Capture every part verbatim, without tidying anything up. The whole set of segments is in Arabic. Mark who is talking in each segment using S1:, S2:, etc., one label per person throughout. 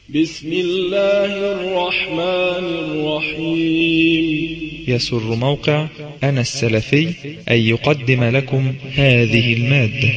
S1: بسم الله الرحمن الرحيم.
S2: يسر موقع أنا السلفي أن يقدم لكم هذه المادة.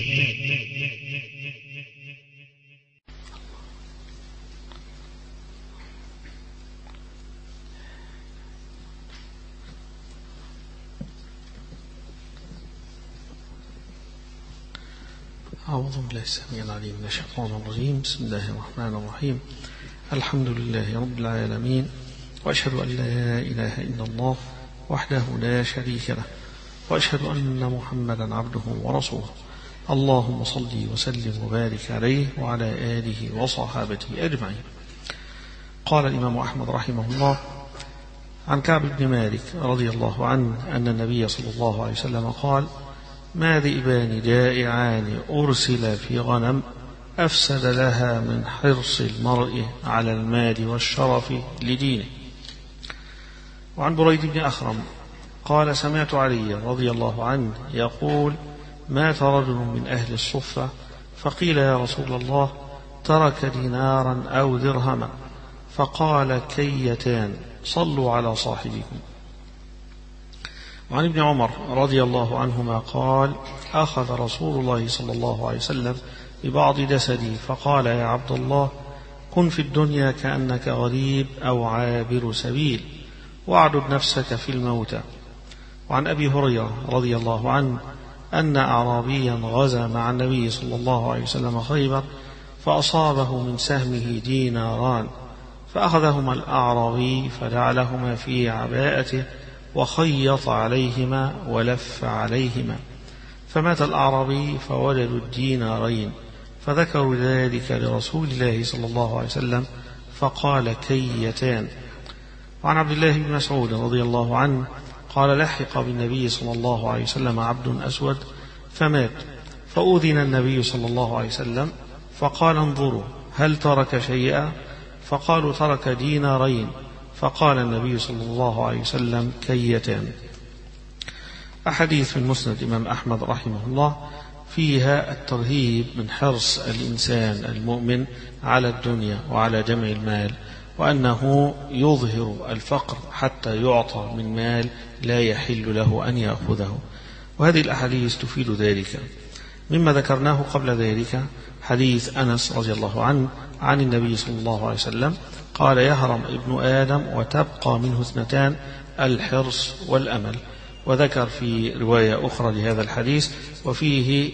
S3: أعوذ بالله السميع العليم من الشيطان الرجيم. بسم الله الرحمن الرحيم. الحمد لله رب العالمين، وأشهد أن لا إله إلا الله وحده لا شريك له، وأشهد أن محمدا عبده ورسوله. اللهم صل وسلم وبارك عليه وعلى آله وصحابته أجمعين. قال الإمام أحمد رحمه الله عن كعب بن مالك رضي الله عنه أن النبي صلى الله عليه وسلم قال: ما ذئبان جائعان أرسل في غنم أفسد لها من حرص المرء على المال والشرف لدينه. وعن بريد بن أخرم قال: سمعت علي رضي الله عنه يقول: مات رجل من أهل الصفة، فقيل: يا رسول الله، ترك دينارا أو درهما، فقال: كيتان، صلوا على صاحبكم. وعن ابن عمر رضي الله عنهما قال: أخذ رسول الله صلى الله عليه وسلم ببعض جسدي فقال: يا عبد الله، كن في الدنيا كأنك غريب أو عابر سبيل، واعدد نفسك في الموتى. وعن أبي هريرة رضي الله عنه أن أعرابيا غزا مع النبي صلى الله عليه وسلم خيبر، فأصابه من سهمه ديناران، فأخذهما الأعرابي فجعلهما في عباءته وخيط عليهما ولف عليهما، فمات الأعرابي فوجدوا الدينارين، فذكروا ذلك لرسول الله صلى الله عليه وسلم فقال: كيتان. وعن عبد الله بن مسعود رضي الله عنه قال: لحق بالنبي صلى الله عليه وسلم عبد أسود فمات، فأذن النبي صلى الله عليه وسلم فقال: انظروا هل ترك شيئا؟ فقالوا: ترك دينارين. فقال النبي صلى الله عليه وسلم: كيتان. أحاديث من مسند الإمام أحمد رحمه الله فيها الترهيب من حرص الإنسان المؤمن على الدنيا وعلى جمع المال، وأنه يظهر الفقر حتى يعطى من مال لا يحل له أن يأخذه. وهذه الأحاديث تفيد ذلك. مما ذكرناه قبل ذلك حديث أنس رضي الله عنه عن النبي صلى الله عليه وسلم قال: يهرم ابن آدم وتبقى منه اثنتان: الحرص والأمل. وذكر في رواية أخرى لهذا الحديث وفيه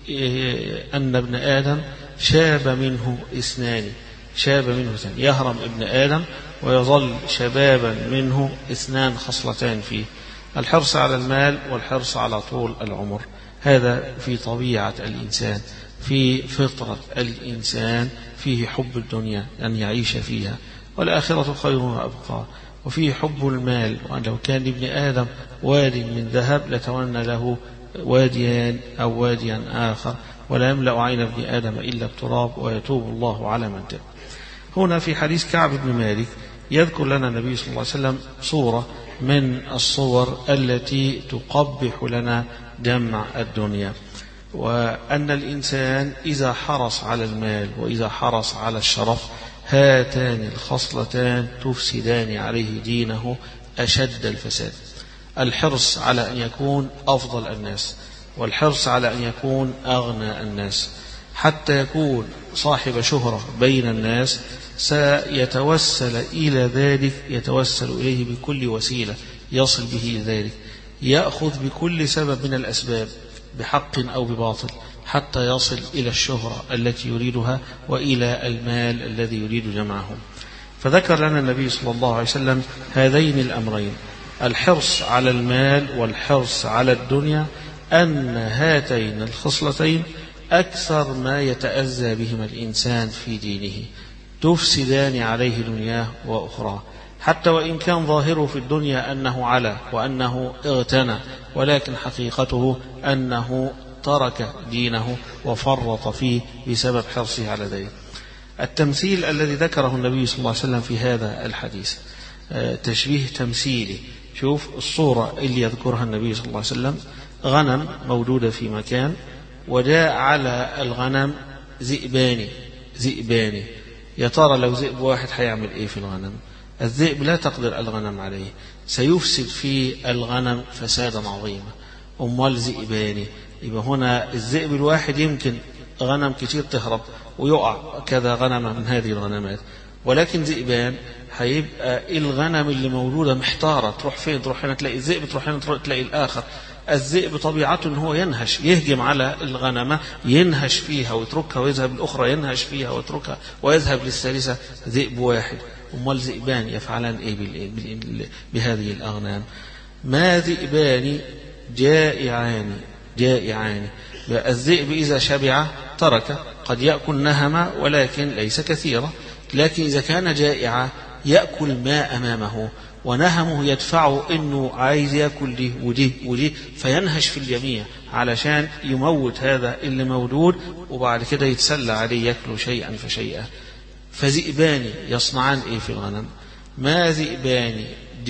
S3: أن ابن آدم شاب منه اثنان شاب منه اثنان يهرم ابن آدم ويظل شبابا منه اثنان خصلتان فيه: الحرص على المال والحرص على طول العمر. هذا في طبيعة الإنسان، في فطرة الإنسان، فيه حب الدنيا أن يعيش فيها، والآخرة خير وأبقى. وفيه حب المال، وأن لو كان لابن آدم واد من ذهب لتمنى له واديان أو واديا آخر، ولا يملأ عين ابن آدم إلا التراب، ويتوب الله على من تاب. هنا في حديث كعب بن مالك يذكر لنا النبي صلى الله عليه وسلم صورة من الصور التي تقبح لنا جمع الدنيا، وأن الإنسان إذا حرص على المال وإذا حرص على الشرف، هاتان الخصلتان تفسدان عليه دينه أشد الفساد: الحرص على أن يكون أفضل الناس، والحرص على أن يكون أغنى الناس، حتى يكون صاحب شهرة بين الناس سيتوسل إلى ذلك، يتوسل إليه بكل وسيلة يصل به إلى ذلك، يأخذ بكل سبب من الأسباب بحق أو بباطل حتى يصل إلى الشهرة التي يريدها وإلى المال الذي يريد جمعه. فذكر لنا النبي صلى الله عليه وسلم هذين الأمرين: الحرص على المال والحرص على الدنيا، أن هاتين الخصلتين أكثر ما يتأذى بهما الإنسان في دينه، تفسدان عليه دنياه وأخرى، حتى وإن كان ظاهره في الدنيا أنه على وأنه اغتنى، ولكن حقيقته أنه ترك دينه وفرط فيه بسبب حرصه على ذلك. التمثيل الذي ذكره النبي صلى الله عليه وسلم في هذا الحديث تشبيه تمثيلي. شوف الصورة اللي يذكرها النبي صلى الله عليه وسلم: غنم موجودة في مكان، وجاء على الغنم ذئبان ذئبان يا ترى لو ذئب واحد هيعمل إيه في الغنم؟ الذئب لا تقدر الغنم عليه، سيفسد في الغنم فسادا عظيما. أمال ذئبان، يبقى هنا الذئب الواحد يمكن غنم كتير تهرب ويقع كذا غنم من هذه الغنمات، ولكن ذئبان هيبقى الغنم اللي موجودة محتارة، تروح فين؟ تروح هنا تلاقي الذئب، تروح هنا تلاقي الآخر. الذئب طبيعته ان هو ينهش، يهجم على الغنمة ينهش فيها ويتركها ويذهب الأخرى، ينهش فيها ويتركها ويذهب للثالثة. ذئب واحد. أمال ذئبان يفعلان إيه بهذه الأغنام؟ ما ذئبان جائعان جائعان. الذئب إذا شبع ترك، قد يأكل نهمة ولكن ليس كثيرا، لكن إذا كان جائعا يأكل ما أمامه، ونهمه يدفعه إنه عايز يأكل دي ودي ودي، فينهش في الجميع علشان يموت هذا اللي موجود، وبعد كده يتسلى عليه يأكل شيئا فشيئا. فذئبان يصنعان إيه في الغنم؟ ما ذئبان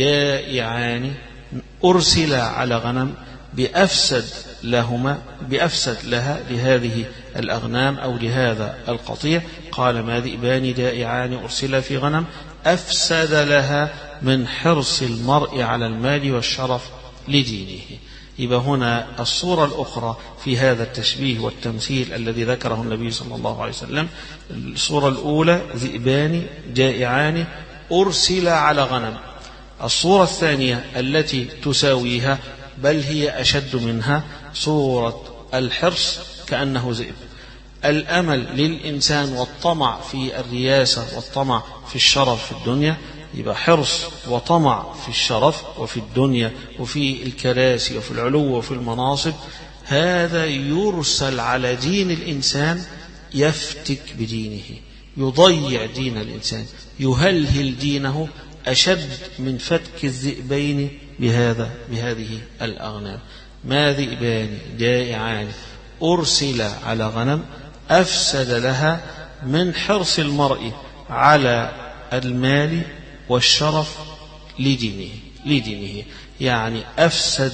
S3: جائعان أرسل على غنم بأفسد لهما بأفسد لها لهذه الأغنام أو لهذا القطيع. قال ما ذئبان جائعان أرسل في غنم أفسد لها من حرص المرء على المال والشرف لدينه. يبقى هنا الصورة الأخرى في هذا التشبيه والتمثيل الذي ذكره النبي صلى الله عليه وسلم. الصورة الأولى ذئبان جائعان أرسل على غنم. الصورة الثانية التي تساويها بل هي أشد منها صورة الحرص كأنه ذئب. الأمل للإنسان والطمع في الرياسة والطمع في الشرف في الدنيا، يبقى حرص وطمع في الشرف وفي الدنيا وفي الكراسي وفي العلو وفي المناصب، هذا يرسل على دين الإنسان، يفتك بدينه، يضيع دين الإنسان، يهلهل دينه أشد من فتك الذئبين بهذا بهذه الأغنام. ما ذئبان جائعان أرسل على غنم أفسد لها من حرص المرء على المال والشرف لدينه لدينه يعني أفسد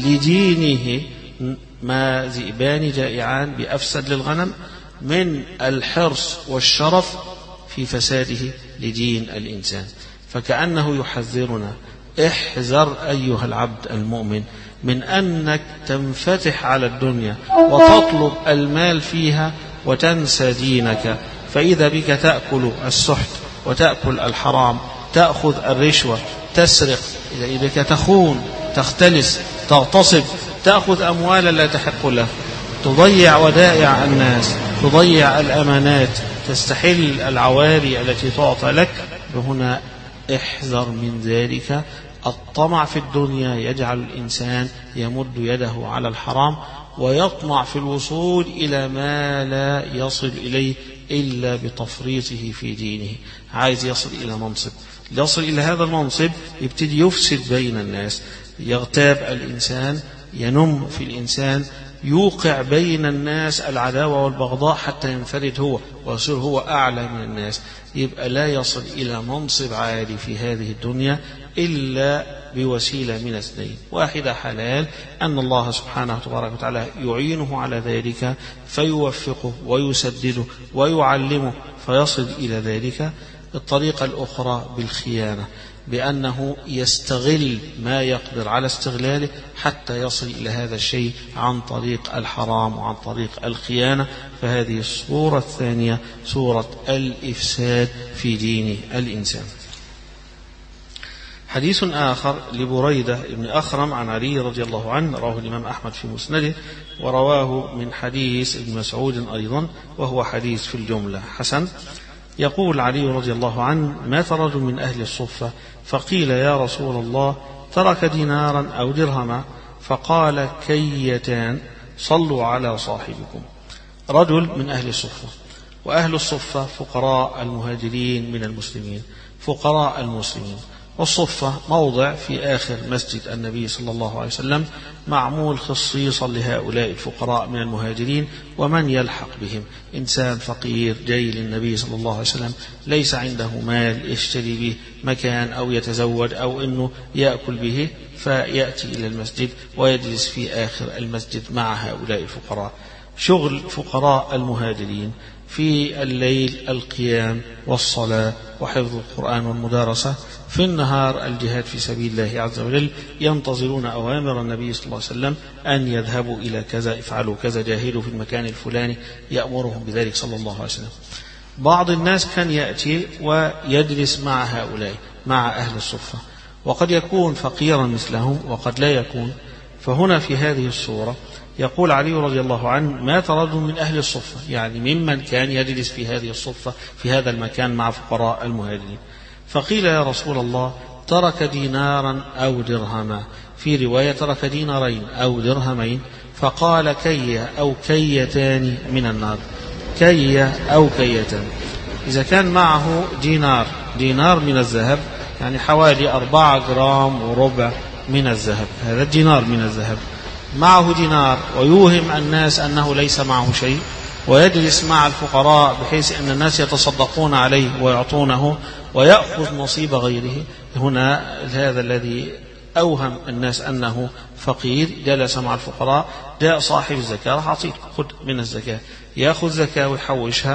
S3: لدينه. ما ذئبان جائعان بأفسد للغنم من الحرص والشرف في فساده لدين الإنسان. فكأنه يحذرنا احذر أيها العبد المؤمن من أنك تنفتح على الدنيا وتطلب المال فيها وتنسى دينك، فإذا بك تأكل السحت وتأكل الحرام، تأخذ الرشوة، تسرق، إذا بك تخون، تختلس، تغتصب، تأخذ أموالا لا تحق له، تضيع ودائع الناس، تضيع الأمانات، تستحل العواري التي تعطى لك. فهنا احذر من ذلك. الطمع في الدنيا يجعل الإنسان يمد يده على الحرام ويطمع في الوصول إلى ما لا يصل إليه إلا بتفريطه في دينه. عايز يصل إلى منصب، يصل إلى هذا المنصب يبتدي يفسد بين الناس، يغتاب الإنسان، ينم في الإنسان، يوقع بين الناس العداوة والبغضاء حتى ينفرد هو ويصير هو أعلى من الناس. يبقى لا يصل إلى منصب عالي في هذه الدنيا إلا بوسيلة من اثنين: واحدة حلال، أن الله سبحانه تبارك وتعالى يعينه على ذلك فيوفقه ويسدده ويعلمه فيصل إلى ذلك. الطريقة الأخرى بالخيانة، بأنه يستغل ما يقدر على استغلاله حتى يصل إلى هذا الشيء عن طريق الحرام وعن طريق الخيانة. فهذه الصورة الثانية صورة الإفساد في دين الإنسان. حديث آخر لبريدة بن أخرم عن علي رضي الله عنه، رواه الإمام أحمد في مسنده، ورواه من حديث ابن مسعود أيضا، وهو حديث في الجملة حسن. يقول علي رضي الله عنه: مات رجل من أهل الصفة فقيل يا رسول الله ترك دينارا أو درهما، فقال كيتان صلوا على صاحبكم. رجل من أهل الصفة، وأهل الصفة فقراء المهاجرين من المسلمين، فقراء المسلمين. والصفة موضع في آخر مسجد النبي صلى الله عليه وسلم، معمول خصيصا لهؤلاء الفقراء من المهاجرين ومن يلحق بهم. إنسان فقير جاي للنبي صلى الله عليه وسلم ليس عنده مال يشتري به مكان أو يتزود أو أنه يأكل به، فيأتي إلى المسجد ويجلس في آخر المسجد مع هؤلاء الفقراء. شغل فقراء المهاجرين في الليل القيام والصلاة وحفظ القرآن والمدارسة، في النهار الجهاد في سبيل الله عز وجل، ينتظرون أوامر النبي صلى الله عليه وسلم أن يذهبوا إلى كذا، افعلوا كذا، جاهدوا في المكان الفلاني، يأمرهم بذلك صلى الله عليه وسلم. بعض الناس كان يأتي ويجلس مع هؤلاء، مع أهل الصفة، وقد يكون فقيرا مثلهم وقد لا يكون. فهنا في هذه الصورة يقول علي رضي الله عنه: مات رجل من أهل الصفة، يعني ممن كان يجلس في هذه الصفة في هذا المكان مع فقراء المهاجرين. فقيل: يا رسول الله، ترك دينارا أو درهما، في رواية ترك دينارين أو درهمين. فقال: كي أو كيتان من النار، كي أو كيتان. إذا كان معه دينار، دينار من الذهب يعني حوالي أربعة جرام وربع من الذهب، هذا الدينار من الذهب، معه دينار ويوهم الناس أنه ليس معه شيء، ويجلس مع الفقراء بحيث أن الناس يتصدقون عليه ويعطونه ويأخذ نصيب غيره. هنا هذا الذي أوهم الناس أنه فقير، جلس مع الفقراء، جاء صاحب الزكاة راح أعطيك، خذ من الزكاة، يأخذ زكاة ويحوشها،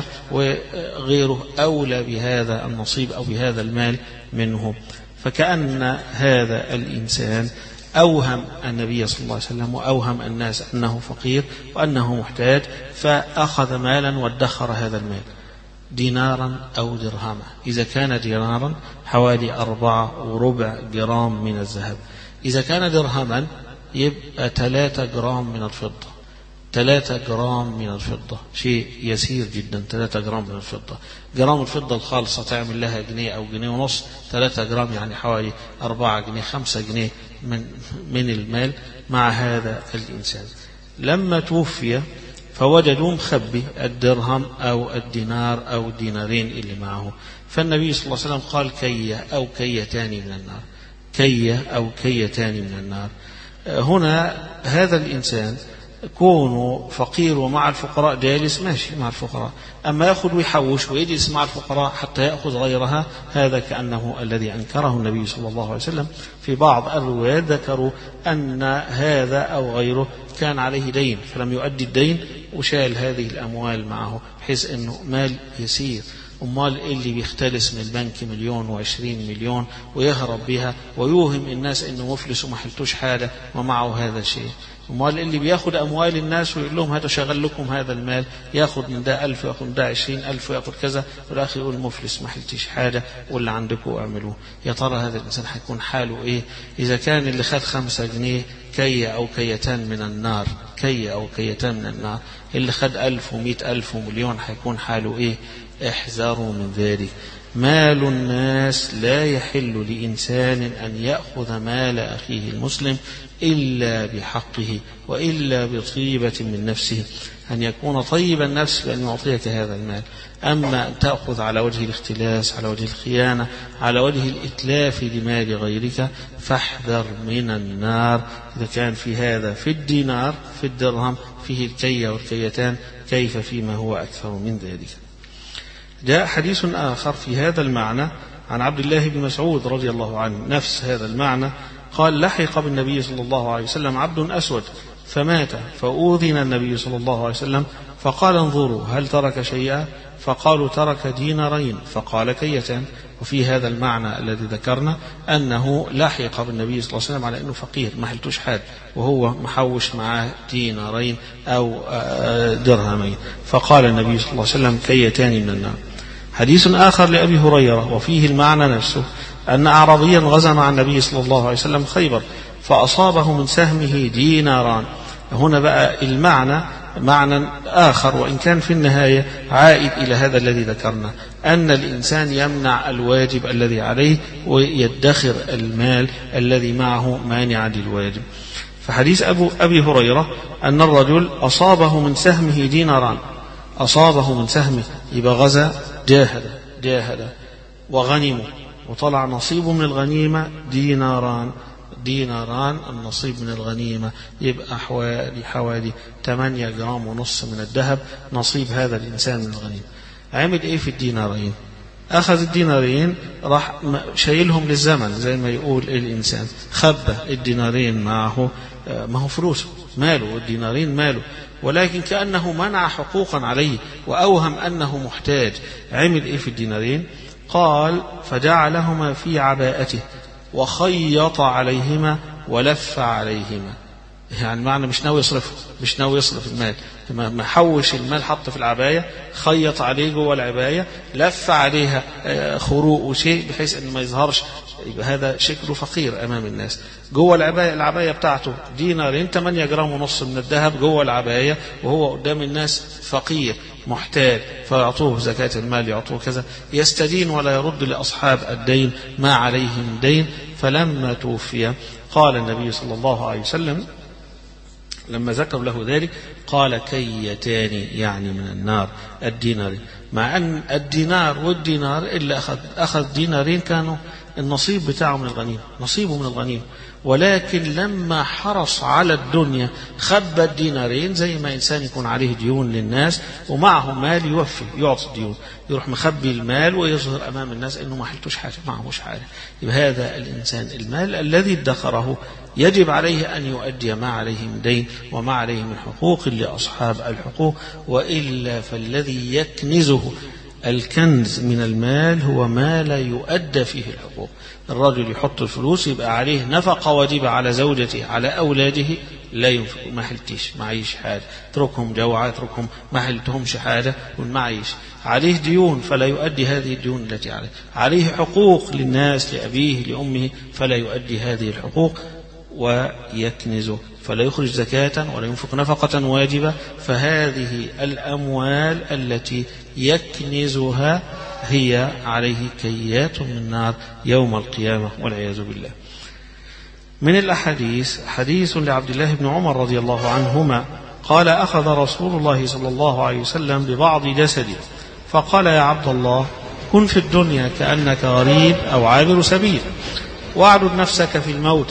S3: وغيره أولى بهذا النصيب أو بهذا المال منه. فكأن هذا الإنسان أوهم النبي صلى الله عليه وسلم وأوهم الناس أنه فقير وأنه محتاج، فأخذ مالا وادخر هذا المال، دينارا أو درهما. إذا كان دينارا حوالي أربعة وربع جرام من الذهب، إذا كان درهما يبقى ثلاثة جرام من الفضة، ثلاثة جرام من الفضة، شيء يسير جدا. ثلاثة جرام من الفضة، جرام الفضة الخالصة تعمل لها جنيه أو جنيه ونص، ثلاثة جرام يعني حوالي أربعة جنيه، خمسة جنيه من من المال مع هذا الإنسان. لما توفي فوجدوا مخبي الدرهم أو الدينار أو الدينارين اللي معه، فالنبي صلى الله عليه وسلم قال: كي أو كيتان من النار، كي أو كيتان من النار. هنا هذا الإنسان كونه فقير ومع الفقراء جالس ماشي مع الفقراء، أما يأخذ ويحوش ويجلس مع الفقراء حتى يأخذ غيرها، هذا كأنه الذي أنكره النبي صلى الله عليه وسلم. في بعض الروايات ذكروا أن هذا أو غيره كان عليه دين فلم يؤدي الدين وشال هذه الأموال معه، بحيث أنه مال يسير. أمال اللي بيختلس من البنك مليون وعشرين مليون ويهرب بها ويوهم الناس أنه مفلس وما حلتوش حاجة ومعه هذا الشيء. أمال اللي بياخد أموال الناس ويقول لهم هذا شغل لكم هذا المال، ياخد من ده ألف وياخد من ده عشرين ألف وياخد كذا، والآخر يقول مفلس ما حلتيش حاجة واللي عندكم اعملوه. يا ترى هذا الإنسان حيكون حاله إيه إذا كان اللي خد خمسة جنيه كي أو كيتان من النار، كي أو كيتان من النار، اللي خد ألف ومئة ألف ومليون حيكون حاله إيه؟ احذروا من ذلك. مال الناس لا يحل لإنسان أن يأخذ مال أخيه المسلم إلا بحقه وإلا بطيبة من نفسه، أن يكون طيب النفس بأن يعطيك هذا المال. أما أن تأخذ على وجه الاختلاس، على وجه الخيانة، على وجه الإتلاف لمال غيرك، فاحذر من النار. إذا كان في هذا في الدينار في الدرهم فيه الكي والكيتان، كيف فيما هو أكثر من ذلك؟ جاء حديث آخر في هذا المعنى عن عبد الله بن مسعود رضي الله عنه نفس هذا المعنى، قال: لحق بالنبي صلى الله عليه وسلم عبد أسود فمات، فأوذن النبي صلى الله عليه وسلم فقال: انظروا هل ترك شيئا؟ فقالوا: ترك دينارين. فقال: كيتان. وفي هذا المعنى الذي ذكرنا أنه لحق بالنبي صلى الله عليه وسلم على أنه فقير ما حلتوش حاجة، وهو محوش معاه دينارين أو درهمين، فقال النبي صلى الله عليه وسلم: كيتان من النار. حديث آخر لأبي هريرة وفيه المعنى نفسه، أن أعرابيا غزا مع النبي صلى الله عليه وسلم خيبر فأصابه من سهمه ديناران. هنا بقى المعنى معنى آخر، وإن كان في النهاية عائد إلى هذا الذي ذكرنا، أن الإنسان يمنع الواجب الذي عليه ويدخر المال الذي معه مانعا للواجب. فحديث أبو أبي هريرة أن الرجل أصابه من سهمه ديناران، أصابه من سهمه يبقى غزا، جاهد جاهد وغنمه وطلع نصيبه من الغنيمة ديناران، ديناران النصيب من الغنيمة يبقى حوالي حوالي ثمانية جرام ونص من الذهب نصيب هذا الإنسان من الغنيمة. عمل إيه في الدينارين؟ أخذ الدينارين راح شايلهم للزمن زي ما يقول الإنسان، خبى الدينارين معه، ما هو فلوسه ماله، والدينارين ماله، ولكن كأنه منع حقوقا عليه وأوهم أنه محتاج. عمل إيه في الدينارين؟ قال فجعلهما في عباءته وخيط عليهما ولف عليهما. يعني معنى مش ناوي يصرفه، مش ناوي يصرف المال، ما حوش المال حط في العباية، خيط عليه جوه العباية، لف عليها خروق وشيء بحيث أن ما يظهرش، يبقى هذا شكله فقير أمام الناس. جوه العباية العباية بتاعته دينارين ثمانية جرام ونص من الذهب جوه العباية، وهو قدام الناس فقير محتاج، فيعطوه زكاة المال، يعطوه كذا، يستدين ولا يرد لأصحاب الدين ما عليهم دين. فلما توفي قال النبي صلى الله عليه وسلم لما ذكر له ذلك قال كيتان يعني من النار الدينار، مع أن الدينار والدينار اللي أخذ, أخذ دينارين كانوا النصيب بتاعه من الغنيمة، نصيبه من الغنيمة، ولكن لما حرص على الدنيا خبى الدينارين، زي ما إنسان يكون عليه ديون للناس ومعه مال يوفي يعطي الديون، يروح مخبي المال ويظهر أمام الناس أنه ما حلتوش حاجة، معهوش حاجة. يبقى هذا الإنسان المال الذي ادخره يجب عليه أن يؤدي ما عليه من دين وما عليه من حقوق لأصحاب الحقوق، وإلا فالذي يكنزه الكنز من المال هو ما لا يؤدى فيه الحقوق. الرجل يحط الفلوس يبقى عليه نفقة واجبة على زوجته على أولاده، لا ينفق، ما حلتيش معيش حاجة، اتركهم جوعة، اتركهم ما حلتهمش حاجة والمعيش. عليه ديون فلا يؤدي هذه الديون التي عليه، عليه حقوق للناس لأبيه لأمه فلا يؤدي هذه الحقوق، ويكنزه فلا يخرج زكاة ولا ينفق نفقة واجبة. فهذه الأموال التي يكنزها هي عليه كيات من نار يوم القيامة والعياذ بالله. من الأحاديث حديث لعبد الله بن عمر رضي الله عنهما قال أخذ رسول الله صلى الله عليه وسلم ببعض جسده فقال يا عبد الله كن في الدنيا كأنك غريب أو عابر سبيل، واعدد نفسك في الموت.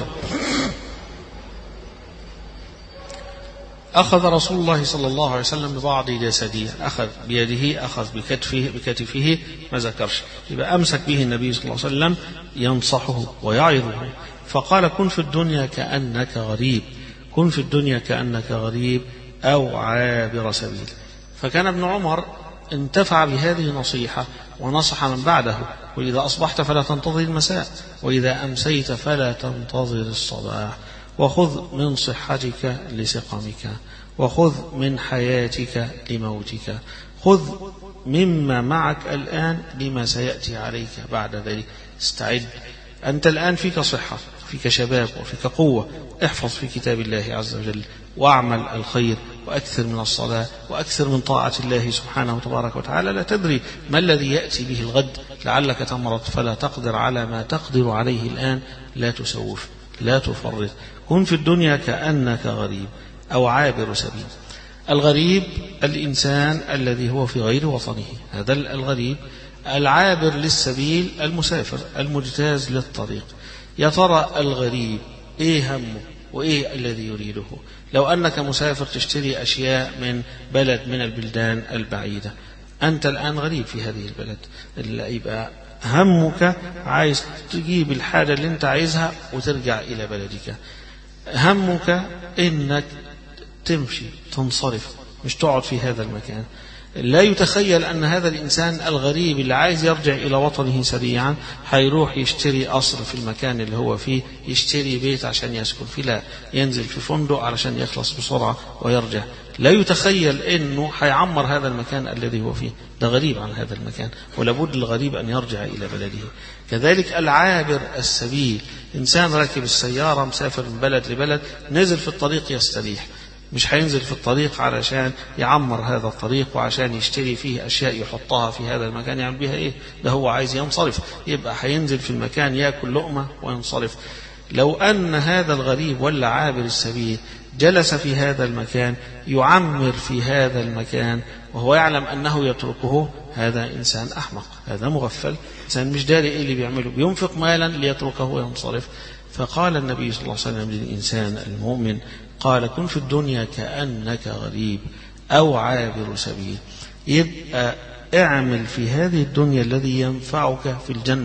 S3: أخذ رسول الله صلى الله عليه وسلم ببعض جسده، أخذ بيده، أخذ بكتفه, بكتفه ما ذكرش، يبقى أمسك به النبي صلى الله عليه وسلم ينصحه ويعظه، فقال كن في الدنيا كأنك غريب، كن في الدنيا كأنك غريب أو عابر سبيل. فكان ابن عمر انتفع بهذه النصيحة ونصح من بعده، وإذا أصبحت فلا تنتظر المساء، وإذا أمسيت فلا تنتظر الصباح، وخذ من صحتك لسقمك، وخذ من حياتك لموتك، خذ مما معك الآن لما سيأتي عليك بعد ذلك. استعد، أنت الآن فيك صحة، فيك شباب وفيك قوة، احفظ في كتاب الله عز وجل واعمل الخير وأكثر من الصلاة وأكثر من طاعة الله سبحانه وتبارك وتعالى. لا تدري ما الذي يأتي به الغد، لعلك تمرض فلا تقدر على ما تقدر عليه الآن، لا تسوف لا تفرط. كن في الدنيا كأنك غريب أو عابر سبيل. الغريب الإنسان الذي هو في غير وطنه، هذا الغريب. العابر للسبيل المسافر المجتاز للطريق. يا ترى الغريب إيه همه وإيه الذي يريده؟ لو أنك مسافر تشتري أشياء من بلد من البلدان البعيدة، أنت الآن غريب في هذه البلد، يبقى همك عايز تجيب الحاجة اللي أنت عايزها وترجع إلى بلدك. همك إنك تمشي تنصرف، مش تقعد في هذا المكان. لا يتخيل أن هذا الإنسان الغريب اللي عايز يرجع إلى وطنه سريعا هيروح يشتري قصر في المكان اللي هو فيه، يشتري بيت عشان يسكن فيه، لا، ينزل في فندق علشان يخلص بسرعة ويرجع. لا يتخيل أنه هيعمر هذا المكان الذي هو فيه، ده غريب عن هذا المكان، ولابد للغريب أن يرجع إلى بلده. كذلك العابر السبيل، إنسان راكب السيارة مسافر من بلد لبلد، نزل في الطريق يستريح، مش هينزل في الطريق علشان يعمر هذا الطريق وعشان يشتري فيه أشياء يحطها في هذا المكان يعمل بها إيه، ده هو عايز ينصرف، يبقى هينزل في المكان يأكل لقمة وينصرف. لو أن هذا الغريب ولا عابر السبيل جلس في هذا المكان يعمر في هذا المكان وهو يعلم أنه يتركه، هذا إنسان أحمق، هذا مغفل، إنسان مش داري إيه اللي بيعمله، بينفق مالا ليتركه وينصرف. فقال النبي صلى الله عليه وسلم للإنسان المؤمن، قال كن في الدنيا كأنك غريب أو عابر سبيل. يبقى اعمل في هذه الدنيا الذي ينفعك في الجنة،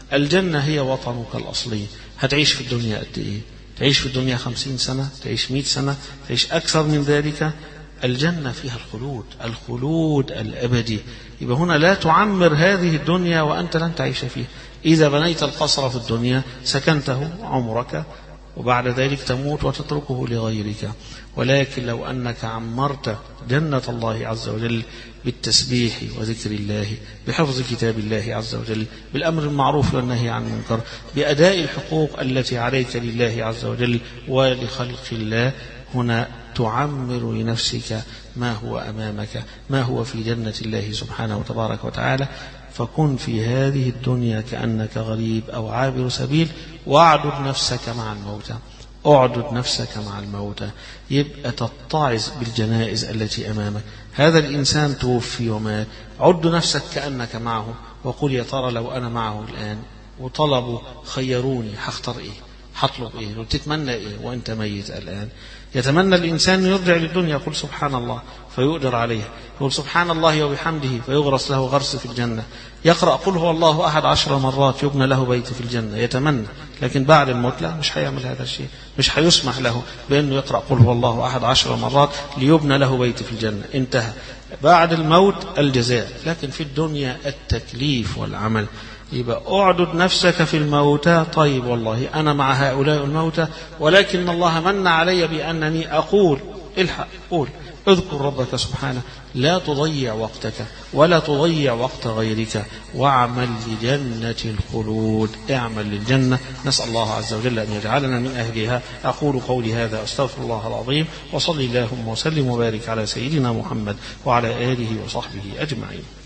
S3: الجنة هي وطنك الأصلي. هتعيش في الدنيا قد إيه؟ تعيش في الدنيا خمسين سنة، تعيش مئة سنة، تعيش أكثر من ذلك. الجنة فيها الخلود، الخلود الأبدي. يبقى هنا لا تعمر هذه الدنيا وأنت لن تعيش فيها. إذا بنيت القصر في الدنيا سكنته عمرك، وبعد ذلك تموت وتتركه لغيرك. ولكن لو أنك عمرت جنة الله عز وجل بالتسبيح وذكر الله، بحفظ كتاب الله عز وجل، بالأمر المعروف والنهي عن المنكر، بأداء الحقوق التي عليك لله عز وجل ولخلق الله، هنا تعمر لنفسك ما هو أمامك، ما هو في جنة الله سبحانه وتبارك وتعالى. فكن في هذه الدنيا كأنك غريب أو عابر سبيل، واعدد نفسك مع الموتى، اعدد نفسك مع الموتى. يبقى تتعظ بالجنائز التي أمامك. هذا الإنسان توفي ومات، عد نفسك كأنك معه، وقل يا ترى لو أنا معه الآن وطلبوا خيروني هختار إيه، هطلب إيه، وتتمنى إيه وأنت ميت الآن. يتمنى الإنسان يرجع للدنيا، يقول سبحان الله فيؤجر عليها، يقول سبحان الله وبحمده فيغرس له غرس في الجنة، يقرأ قل هو الله أحد عشر مرات يبنى له بيت في الجنة. يتمنى، لكن بعد الموت لا، مش هيعمل هذا الشيء، مش هيسمح له بأنه يقرأ قل هو الله أحد عشر مرات ليبنى له بيت في الجنة. انتهى. بعد الموت الجزاء، لكن في الدنيا التكليف والعمل. يبقى اعدد نفسك في الموتى. طيب والله أنا مع هؤلاء الموتى، ولكن الله من علي بأنني أقول، الحق قول، اذكر ربك سبحانه، لا تضيع وقتك ولا تضيع وقت غيرك، واعمل لجنة الخلود، اعمل للجنة. نسأل الله عز وجل أن يجعلنا من أهلها. أقول قولي هذا أستغفر الله العظيم، وصلي اللهم وسلم وبارك على سيدنا محمد وعلى آله وصحبه أجمعين.